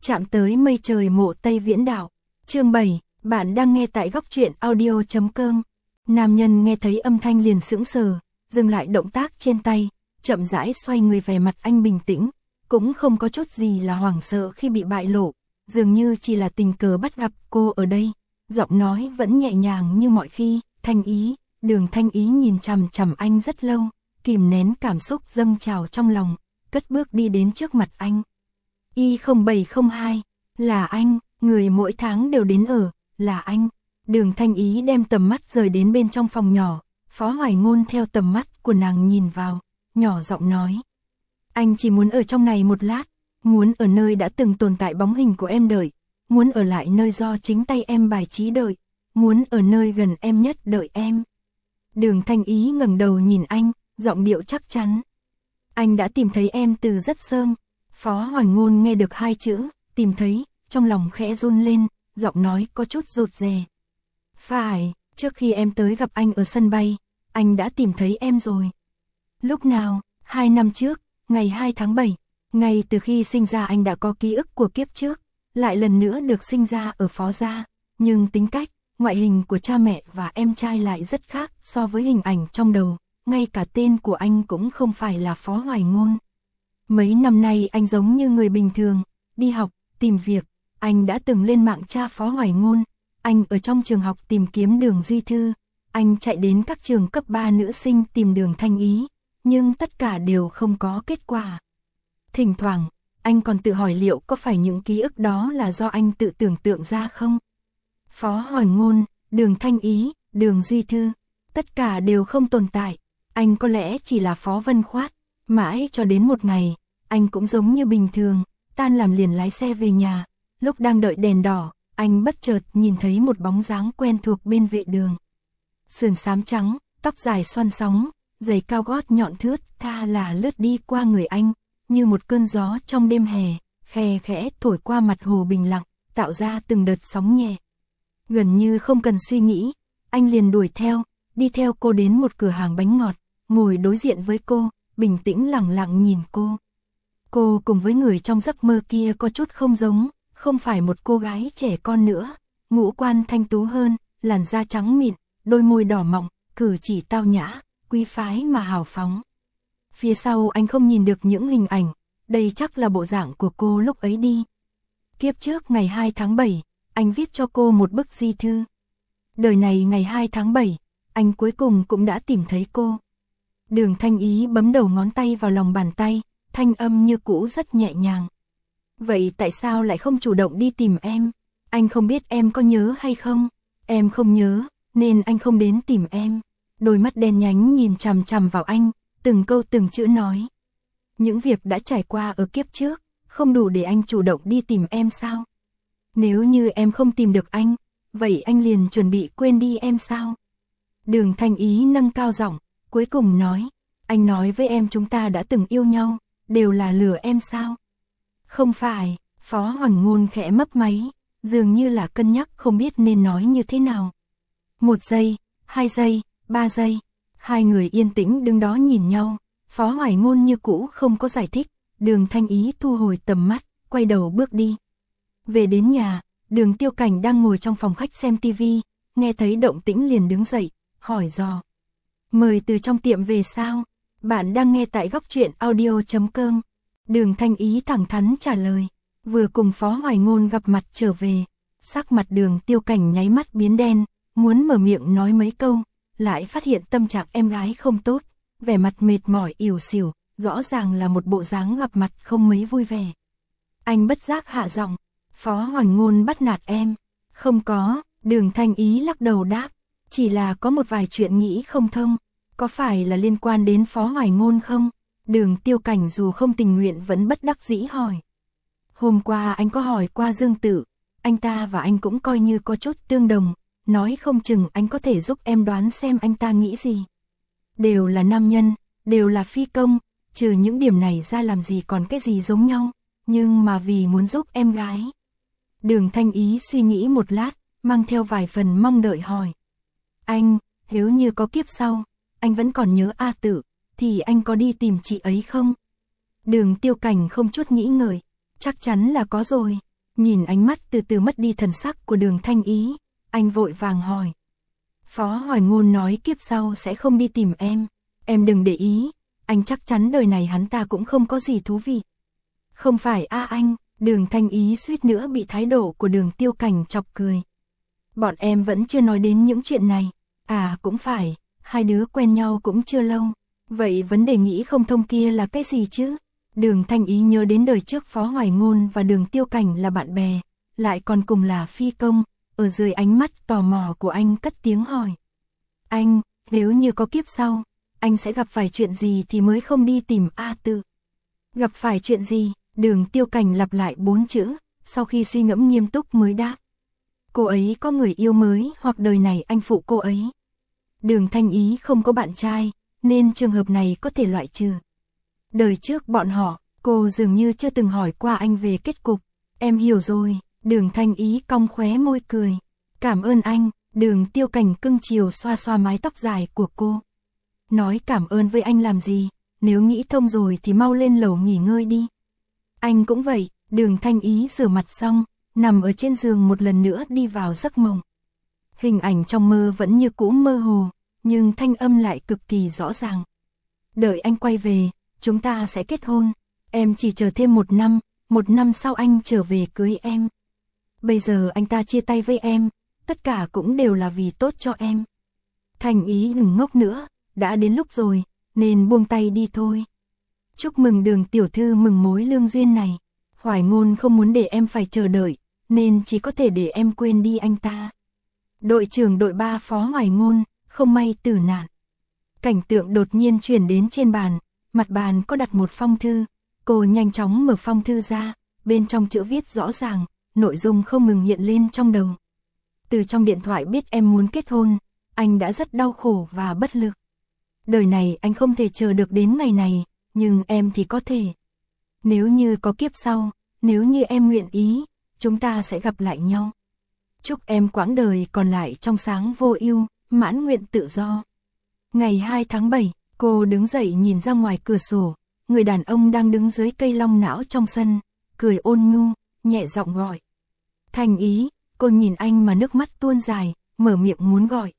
Chạm tới mây trời mộ Tây Viễn Đạo. Chương 7, bạn đang nghe tại góc truyện audio.com. Nam nhân nghe thấy âm thanh liền sững sờ, dừng lại động tác trên tay, chậm rãi xoay người, vẻ mặt anh bình tĩnh, cũng không có chút gì là hoảng sợ khi bị bại lộ, dường như chỉ là tình cờ bắt gặp cô ở đây. Giọng nói vẫn nhẹ nhàng như mọi khi. Thanh Ý. Đường Thanh Ý nhìn chằm chằm anh rất lâu, kìm nén cảm xúc dâng trào trong lòng, cất bước đi đến trước mặt anh. Y0702, là anh, người mỗi tháng đều đến ở, là anh. Đường Thanh Ý đem tầm mắt rời đến bên trong phòng nhỏ, Phó Hoài Ngôn theo tầm mắt của nàng nhìn vào, nhỏ giọng nói. Anh chỉ muốn ở trong này một lát, muốn ở nơi đã từng tồn tại bóng hình của em đợi, muốn ở lại nơi do chính tay em bài trí đợi, muốn ở nơi gần em nhất đợi em. Đường Thanh Ý ngẩng đầu nhìn anh, giọng điệu chắc chắn. Anh đã tìm thấy em từ rất sớm. Phó Hoài Ngôn nghe được hai chữ, tìm thấy, trong lòng khẽ run lên, giọng nói có chút rụt rè. Phải, trước khi em tới gặp anh ở sân bay, anh đã tìm thấy em rồi. Lúc nào? 2 năm trước, ngày 2 tháng 7, ngay từ khi sinh ra anh đã có ký ức của kiếp trước, lại lần nữa được sinh ra ở Phó gia, nhưng tính cách, ngoại hình của cha mẹ và em trai lại rất khác so với hình ảnh trong đầu, ngay cả tên của anh cũng không phải là Phó Hoài Ngôn. Mấy năm nay anh giống như người bình thường, đi học, tìm việc, anh đã từng lên mạng tra Phó Hoài Ngôn, anh ở trong trường học tìm kiếm Đường Duy Thư, anh chạy đến các trường cấp 3 nữ sinh tìm Đường Thanh Ý, nhưng tất cả đều không có kết quả. Thỉnh thoảng, anh còn tự hỏi liệu có phải những ký ức đó là do anh tự tưởng tượng ra không? Phó Hoài Ngôn, Đường Thanh Ý, Đường Duy Thư, tất cả đều không tồn tại, anh có lẽ chỉ là Phó Vân Khoát. Mãi cho đến một ngày, anh cũng giống như bình thường, tan làm liền lái xe về nhà, lúc đang đợi đèn đỏ, anh bất chợt nhìn thấy một bóng dáng quen thuộc bên vệ đường. Sườn xám trắng, tóc dài xoăn sóng, giày cao gót nhọn thướt tha là lướt đi qua người anh, như một cơn gió trong đêm hè, khe khẽ thổi qua mặt hồ bình lặng, tạo ra từng đợt sóng nhẹ. Gần như không cần suy nghĩ, anh liền đuổi theo, đi theo cô đến một cửa hàng bánh ngọt, ngồi đối diện với cô, bình tĩnh lặng lặng nhìn cô. Cô cùng với người trong giấc mơ kia có chút không giống, không phải một cô gái trẻ con nữa, ngũ quan thanh tú hơn, làn da trắng mịn, đôi môi đỏ mọng, cử chỉ tao nhã, quý phái mà hào phóng. Phía sau anh không nhìn được những hình ảnh, đây chắc là bộ dạng của cô lúc ấy đi. Kiếp trước ngày 2 tháng 7, anh viết cho cô một bức di thư. Đời này ngày 2 tháng 7, anh cuối cùng cũng đã tìm thấy cô. Đường Thanh Ý bấm đầu ngón tay vào lòng bàn tay, thanh âm như cũ rất nhẹ nhàng. Vậy tại sao lại không chủ động đi tìm em? Anh không biết em có nhớ hay không? Em không nhớ, nên anh không đến tìm em. Đôi mắt đen nhánh nhìn chằm chằm vào anh, từng câu từng chữ nói. Những việc đã trải qua ở kiếp trước, không đủ để anh chủ động đi tìm em sao? Nếu như em không tìm được anh, vậy anh liền chuẩn bị quên đi em sao? Đường Thanh Ý nâng cao giọng, cuối cùng nói, anh nói với em chúng ta đã từng yêu nhau, đều là lừa em sao? Không phải, Phó Hoằng Ngôn khẽ mấp máy, dường như là cân nhắc không biết nên nói như thế nào. 1 giây, 2 giây, 3 giây, hai người yên tĩnh đứng đó nhìn nhau, Phó Hoài Ngôn như cũ không có giải thích, Đường Thanh Ý thu hồi tầm mắt, quay đầu bước đi. Về đến nhà, Đường Tiêu Cảnh đang ngồi trong phòng khách xem tivi, nghe thấy động tĩnh liền đứng dậy, hỏi dò. Mời từ trong tiệm về sao? Bạn đang nghe tại góc truyện audio.com. Đường Thanh Ý thẳng thắn trả lời, vừa cùng Phó Hoài Ngôn gặp mặt trở về, sắc mặt Đường Tiêu Cảnh nháy mắt biến đen, muốn mở miệng nói mấy câu, lại phát hiện tâm trạng em gái không tốt, vẻ mặt mệt mỏi ỉu xìu, rõ ràng là một bộ dáng gặp mặt không mấy vui vẻ. Anh bất giác hạ giọng, Phó Hoài Ngôn bắt nạt em? Không có, Đường Thanh Ý lắc đầu đáp, chỉ là có một vài chuyện nghĩ không thông, có phải là liên quan đến Phó Hoài Ngôn không? Đường Tiêu Cảnh dù không tình nguyện vẫn bất đắc dĩ hỏi. Hôm qua anh có hỏi qua Dương Tử, anh ta và anh cũng coi như có chút tương đồng, nói không chừng anh có thể giúp em đoán xem anh ta nghĩ gì. Đều là nam nhân, đều là phi công, trừ những điểm này ra làm gì còn cái gì giống nhau, nhưng mà vì muốn giúp em gái. Đường Thanh Ý suy nghĩ một lát, mang theo vài phần mong đợi hỏi. Anh, nếu như có kiếp sau, anh vẫn còn nhớ A Tử, thì anh có đi tìm chị ấy không? Đường Tiêu Cảnh không chút nghĩ ngợi, chắc chắn là có rồi, Nhìn ánh mắt từ từ mất đi thần sắc của Đường Thanh Ý, anh vội vàng hỏi. Phó Hoài Ngôn nói kiếp sau sẽ không đi tìm em đừng để ý, anh chắc chắn đời này hắn ta cũng không có gì thú vị. Không phải anh, Đường Thanh Ý suýt nữa bị thái độ của Đường Tiêu Cảnh chọc cười. Bọn em vẫn chưa nói đến những chuyện này, cũng phải, hai đứa quen nhau cũng chưa lâu, vậy vấn đề nghĩ không thông kia là cái gì chứ? Đường Thanh Ý nhớ đến đời trước Phó Hoài Ngôn và Đường Tiêu Cảnh là bạn bè, lại còn cùng là phi công, ở dưới ánh mắt tò mò của anh cất tiếng hỏi. Anh, nếu như có kiếp sau, anh sẽ gặp phải chuyện gì thì mới không đi tìm A Tự? Gặp phải chuyện gì? Đường Tiêu Cảnh lặp lại 4 chữ, sau khi suy ngẫm nghiêm túc mới đáp. Cô ấy có người yêu mới hoặc đời này anh phụ cô ấy. Đường Thanh Ý không có bạn trai, nên trường hợp này có thể loại trừ. Đời trước bọn họ, cô dường như chưa từng hỏi qua anh về kết cục. Em hiểu rồi, Đường Thanh Ý cong khóe môi cười. Cảm ơn anh, Đường Tiêu Cảnh cưng chiều xoa xoa mái tóc dài của cô. Nói cảm ơn với anh làm gì, nếu nghĩ thông rồi thì mau lên lầu nghỉ ngơi đi. Anh cũng vậy, Đường Thanh Ý rửa mặt xong, nằm ở trên giường một lần nữa đi vào giấc mộng. Hình ảnh trong mơ vẫn như cũ mơ hồ, nhưng thanh âm lại cực kỳ rõ ràng. Đợi anh quay về, chúng ta sẽ kết hôn, em chỉ chờ thêm 1 năm sau anh trở về cưới em. Bây giờ anh ta chia tay với em, tất cả cũng đều là vì tốt cho em. Thanh Ý đừng ngốc nữa, đã đến lúc rồi, nên buông tay đi thôi. Chúc mừng Đường tiểu thư mừng mối lương duyên này. Hoài Ngôn không muốn để em phải chờ đợi, nên chỉ có thể để em quên đi anh ta. Đội trưởng đội 3 Phó Hoài Ngôn, không may tử nạn. Cảnh tượng đột nhiên chuyển đến trên bàn, mặt bàn có đặt một phong thư. Cô nhanh chóng mở phong thư ra, bên trong chữ viết rõ ràng, nội dung không ngừng hiện lên trong đầu. Từ trong điện thoại biết em muốn kết hôn, anh đã rất đau khổ và bất lực. Đời này anh không thể chờ được đến ngày này, nhưng em thì có thể. Nếu như có kiếp sau, nếu như em nguyện ý, chúng ta sẽ gặp lại nhau. Chúc em quãng đời còn lại trong sáng vô ưu, mãn nguyện tự do. Ngày 2 tháng 7, cô đứng dậy nhìn ra ngoài cửa sổ, người đàn ông đang đứng dưới cây long não trong sân, cười ôn nhu, nhẹ giọng gọi. Thanh Ý, cô nhìn anh mà nước mắt tuôn dài, mở miệng muốn gọi.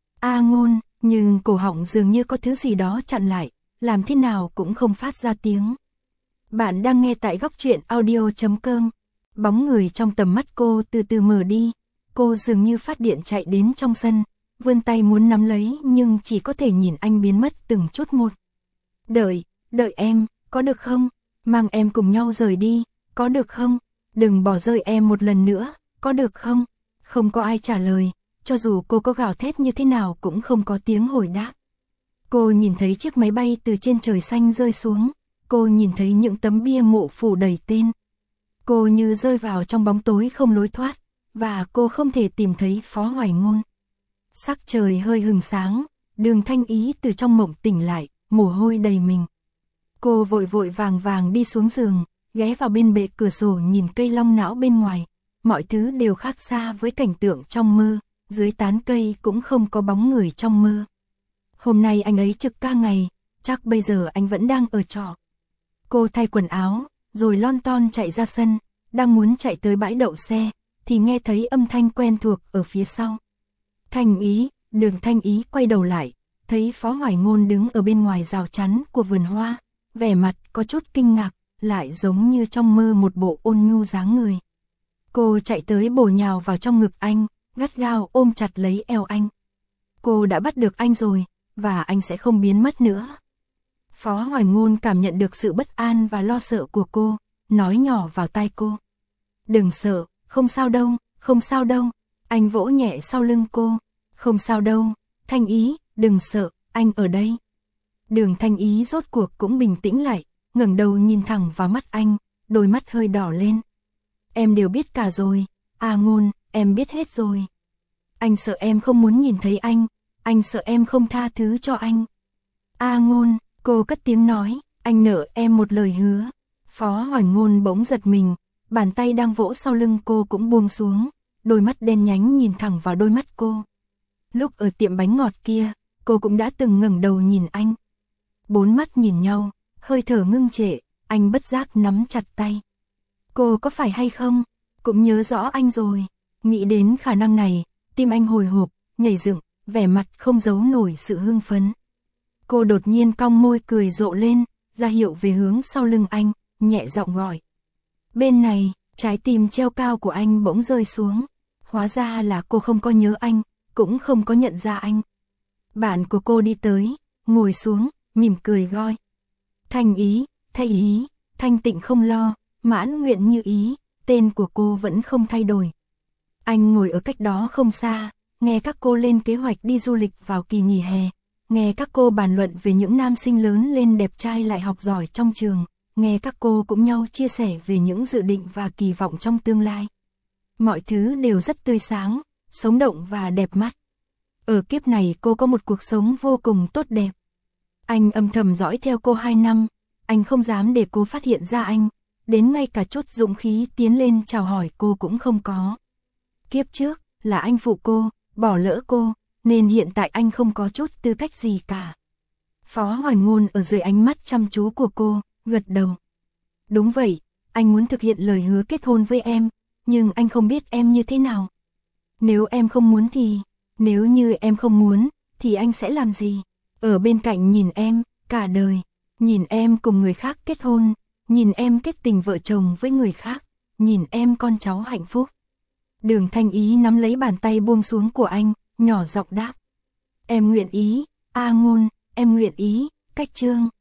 Ngôn, nhưng cổ họng dường như có thứ gì đó chặn lại, làm thế nào cũng không phát ra tiếng. Bạn đang nghe tại góc truyện audio.com. Bóng người trong tầm mắt cô từ từ mở đi, cô dường như phát điện chạy đến trong sân, vươn tay muốn nắm lấy nhưng chỉ có thể nhìn anh biến mất từng chút một. Đợi em, có được không? Mang em cùng nhau rời đi, có được không? Đừng bỏ rơi em một lần nữa, có được không? Không có ai trả lời, cho dù cô có gào thét như thế nào cũng không có tiếng hồi đáp. Cô nhìn thấy chiếc máy bay từ trên trời xanh rơi xuống, cô nhìn thấy những tấm bia mộ phủ đầy tên. Cô như rơi vào trong bóng tối không lối thoát, và cô không thể tìm thấy Phó Hoài Ngôn. Sắc trời hơi hừng sáng, Đường Thanh Ý từ trong mộng tỉnh lại, mồ hôi đầy mình. Cô vội vội vàng đi xuống giường, ghé vào bên bệ cửa sổ nhìn cây long não bên ngoài. Mọi thứ đều khác xa với cảnh tượng trong mơ, dưới tán cây cũng không có bóng người trong mơ. Hôm nay anh ấy trực ca ngày, chắc bây giờ anh vẫn đang ở trọ. Cô thay quần áo, rồi lon ton chạy ra sân, đang muốn chạy tới bãi đậu xe, thì nghe thấy âm thanh quen thuộc ở phía sau. Thanh Ý, Đường Thanh Ý quay đầu lại, thấy Phó Hoài Ngôn đứng ở bên ngoài rào chắn của vườn hoa, vẻ mặt có chút kinh ngạc, lại giống như trong mơ một bộ ôn nhu dáng người. Cô chạy tới bổ nhào vào trong ngực anh, gắt gao ôm chặt lấy eo anh. Cô đã bắt được anh rồi, và anh sẽ không biến mất nữa. Phó Hoài Ngôn cảm nhận được sự bất an và lo sợ của cô, nói nhỏ vào tai cô. Đừng sợ, không sao đâu, không sao đâu. Anh vỗ nhẹ sau lưng cô. Không sao đâu, Thanh Ý, đừng sợ, anh ở đây. Đường Thanh Ý rốt cuộc cũng bình tĩnh lại, ngẩng đầu nhìn thẳng vào mắt anh, đôi mắt hơi đỏ lên. Em đều biết cả rồi, Ngôn, em biết hết rồi. Anh sợ em không muốn nhìn thấy anh sợ em không tha thứ cho anh. Ngôn, cô cất tiếng nói, anh nợ em một lời hứa. Phó Hoài Ngôn bỗng giật mình, bàn tay đang vỗ sau lưng cô cũng buông xuống, đôi mắt đen nhánh nhìn thẳng vào đôi mắt cô. Lúc ở tiệm bánh ngọt kia, cô cũng đã từng ngẩng đầu nhìn anh. 4 mắt nhìn nhau, hơi thở ngưng trệ, anh bất giác nắm chặt tay. Cô có phải hay không? cũng nhớ rõ anh rồi. Nghĩ đến khả năng này, tim anh hồi hộp, nhảy dựng, vẻ mặt không giấu nổi sự hưng phấn. Cô đột nhiên cong môi cười rộ lên, ra hiệu về hướng sau lưng anh, nhẹ giọng gọi. Bên này, trái tim treo cao của anh bỗng rơi xuống. Hóa ra là cô không có nhớ anh, cũng không có nhận ra anh. Bạn của cô đi tới, ngồi xuống, mỉm cười gọi. Thanh Ý, Thanh Ý, thanh tịnh không lo, mãn nguyện như ý, tên của cô vẫn không thay đổi. Anh ngồi ở cách đó không xa, nghe các cô lên kế hoạch đi du lịch vào kỳ nghỉ hè, nghe các cô bàn luận về những nam sinh lớn lên đẹp trai lại học giỏi trong trường, nghe các cô cũng nhau chia sẻ về những dự định và kỳ vọng trong tương lai. Mọi thứ đều rất tươi sáng, sống động và đẹp mắt. Ở kiếp này cô có một cuộc sống vô cùng tốt đẹp. Anh âm thầm dõi theo cô 2 năm, anh không dám để cô phát hiện ra anh, đến ngay cả chút dũng khí tiến lên chào hỏi cô cũng không có. Kiếp trước, là anh phụ cô, bỏ lỡ cô, nên hiện tại anh không có chút tư cách gì cả. Phó Hoài Ngôn ở dưới ánh mắt chăm chú của cô, gật đầu. Đúng vậy, anh muốn thực hiện lời hứa kết hôn với em, nhưng anh không biết em như thế nào. Nếu em không muốn thì, nếu như em không muốn, thì anh sẽ làm gì? Ở bên cạnh nhìn em, cả đời, nhìn em cùng người khác kết hôn, nhìn em kết tình vợ chồng với người khác, nhìn em con cháu hạnh phúc. Đường Thanh Ý nắm lấy bàn tay buông xuống của anh, nhỏ giọng đáp. Em nguyện ý, A Ngôn, em nguyện ý, Cách Trương.